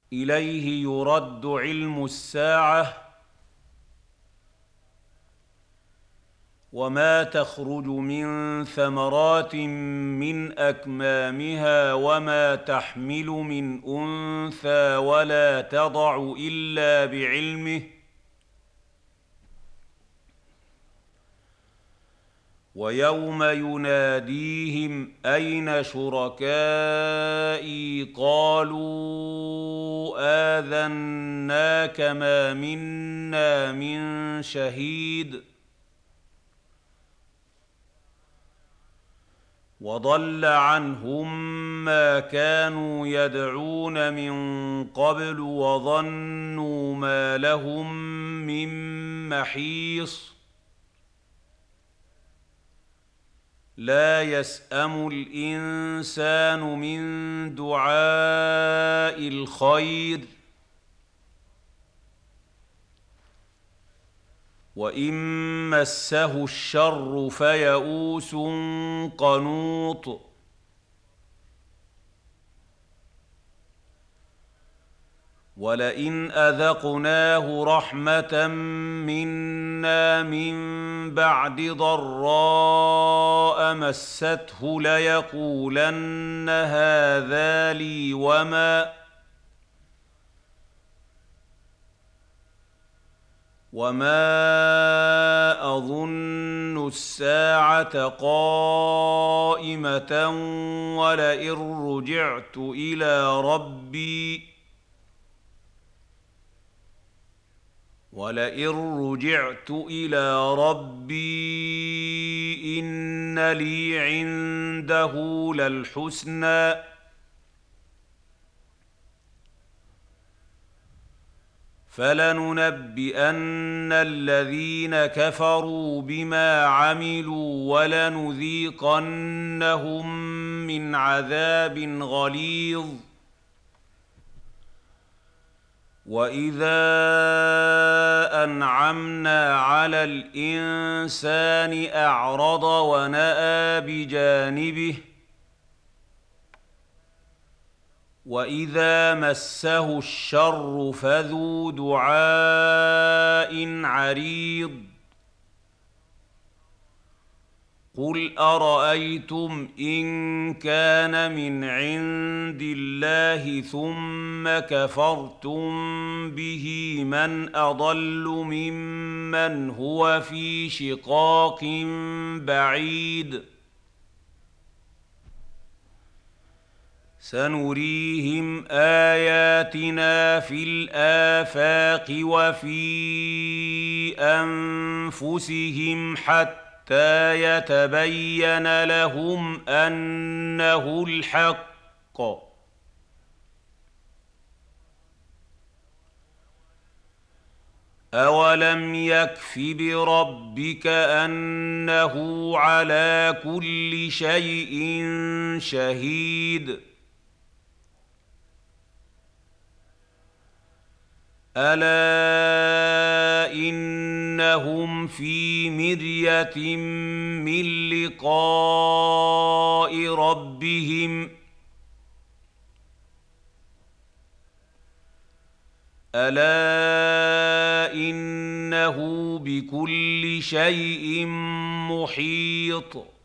إليه يرد علم الساعة وما تخرج من ثمرات من أكمامها وما تحمل من أنثى ولا تضع إلا بعلمه ويوم يناديهم أين شركائي قالوا آذناك ما منا من شهيد وضل عنهم ما كانوا يدعون من قبل وظنوا ما لهم من محيص لا يسأم الإنسان من دعاء الخير وإن مسه الشر فيئوس قنوط ولئن أذقناه رحمة منا من بعد ضراء مسته ليقولن هذا لي وما أظن الساعة قائمة ولئن رجعت إلى ربي إن لي عنده للحسنى فلننبئن الذين كفروا بما عملوا ولنذيقنهم من عذاب غليظ وإذا أنعمنا على الإنسان أعرض ونأى بجانبه وإذا مسه الشر فذو دعاء عريض قل أرأيتم إن كان من عند الله ثم كفرتم به من أضل ممن هو في شقاق بعيد سنريهم آياتنا في الآفاق وفي أنفسهم حتى يتبين لهم أنه الحق أولم يكف بربك أنه على كل شيء شهيد ألا إنهم في مرية من لقاء ربهم ألا إنه بكل شيء محيط